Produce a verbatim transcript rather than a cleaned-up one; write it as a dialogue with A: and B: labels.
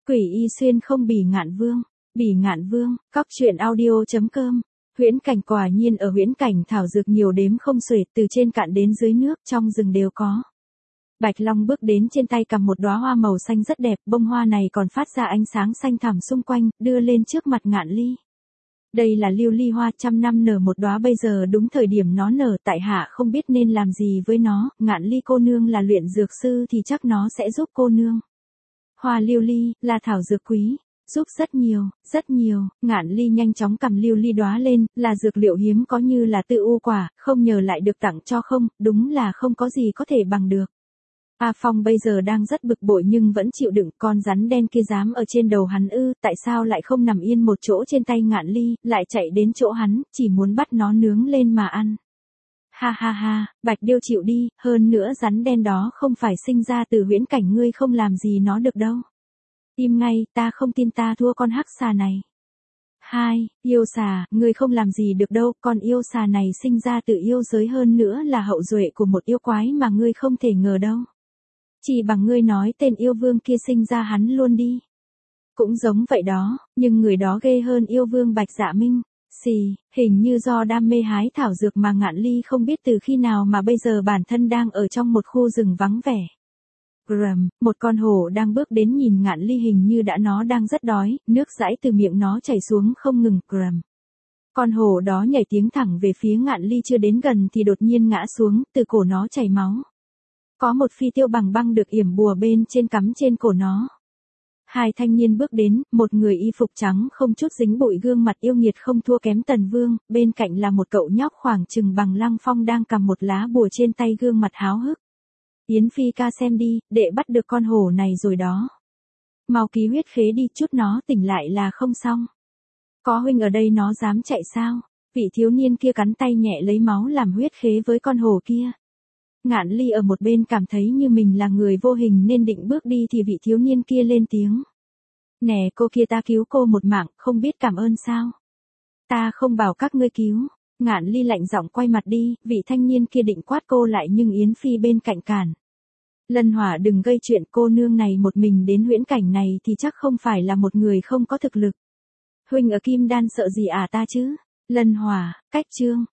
A: Quỷ y xuyên không bỉ ngạn vương, bỉ ngạn vương, cóc truyện audio.com. Huyễn cảnh quả nhiên ở huyễn cảnh thảo dược nhiều đếm không xuể, từ trên cạn đến dưới nước, trong rừng đều có. Bạch Long bước đến, trên tay cầm một đóa hoa màu xanh rất đẹp, bông hoa này còn phát ra ánh sáng xanh thẳm xung quanh, đưa lên trước mặt Ngạn Ly. Đây là lưu ly hoa, trăm năm nở một đóa, bây giờ đúng thời điểm nó nở, tại hạ không biết nên làm gì với nó, Ngạn Ly cô nương là luyện dược sư thì chắc nó sẽ giúp cô nương. Hoa lưu ly, là thảo dược quý, giúp rất nhiều, rất nhiều. Ngạn Ly nhanh chóng cầm lưu ly đóa lên, là dược liệu hiếm có như là tự u quả, không nhờ lại được tặng cho không, đúng là không có gì có thể bằng được. A Phong bây giờ đang rất bực bội nhưng vẫn chịu đựng, con rắn đen kia dám ở trên đầu hắn ư, tại sao lại không nằm yên một chỗ trên tay Ngạn Ly, lại chạy đến chỗ hắn, chỉ muốn bắt nó nướng lên mà ăn. Ha ha ha, Bạch Điêu chịu đi, hơn nữa rắn đen đó không phải sinh ra từ huyễn cảnh, ngươi không làm gì nó được đâu. Im ngay, ta không tin ta thua con hắc xà này. Hai, yêu xà, ngươi không làm gì được đâu, con yêu xà này sinh ra từ yêu giới, hơn nữa là hậu duệ của một yêu quái mà ngươi không thể ngờ đâu. Chỉ bằng ngươi nói tên yêu vương kia sinh ra hắn luôn đi. Cũng giống vậy đó, nhưng người đó ghê hơn yêu vương Bạch Dạ Minh. Xì, hình như do đam mê hái thảo dược mà Ngạn Ly không biết từ khi nào mà bây giờ bản thân đang ở trong một khu rừng vắng vẻ. Gầm, một con hổ đang bước đến nhìn Ngạn Ly, hình như đã nó đang rất đói, nước dãi từ miệng nó chảy xuống không ngừng. Gầm. Con hổ đó nhảy tiếng thẳng về phía Ngạn Ly, chưa đến gần thì đột nhiên ngã xuống, từ cổ nó chảy máu. Có một phi tiêu bằng băng được yểm bùa bên trên cắm trên cổ nó. Hai thanh niên bước đến, một người y phục trắng không chút dính bụi, gương mặt yêu nghiệt không thua kém Tần Vương, bên cạnh là một cậu nhóc khoảng chừng bằng Lăng Phong đang cầm một lá bùa trên tay, gương mặt háo hức. Yến Phi ca xem đi, đệ bắt được con hổ này rồi đó. Mau ký huyết khế đi, chút nó tỉnh lại là không xong. Có huynh ở đây nó dám chạy sao? Vị thiếu niên kia cắn tay nhẹ lấy máu làm huyết khế với con hổ kia. Ngạn Ly ở một bên cảm thấy như mình là người vô hình nên định bước đi thì vị thiếu niên kia lên tiếng. Nè cô kia, ta cứu cô một mạng, không biết cảm ơn sao? Ta không bảo các ngươi cứu. Ngạn Ly lạnh giọng quay mặt đi, vị thanh niên kia định quát cô lại nhưng Yến Phi bên cạnh cản. Lân Hỏa đừng gây chuyện, cô nương này một mình đến huyễn cảnh này thì chắc không phải là một người không có thực lực. Huynh ở Kim Đan sợ gì à ta chứ? Lân Hỏa, cách chương.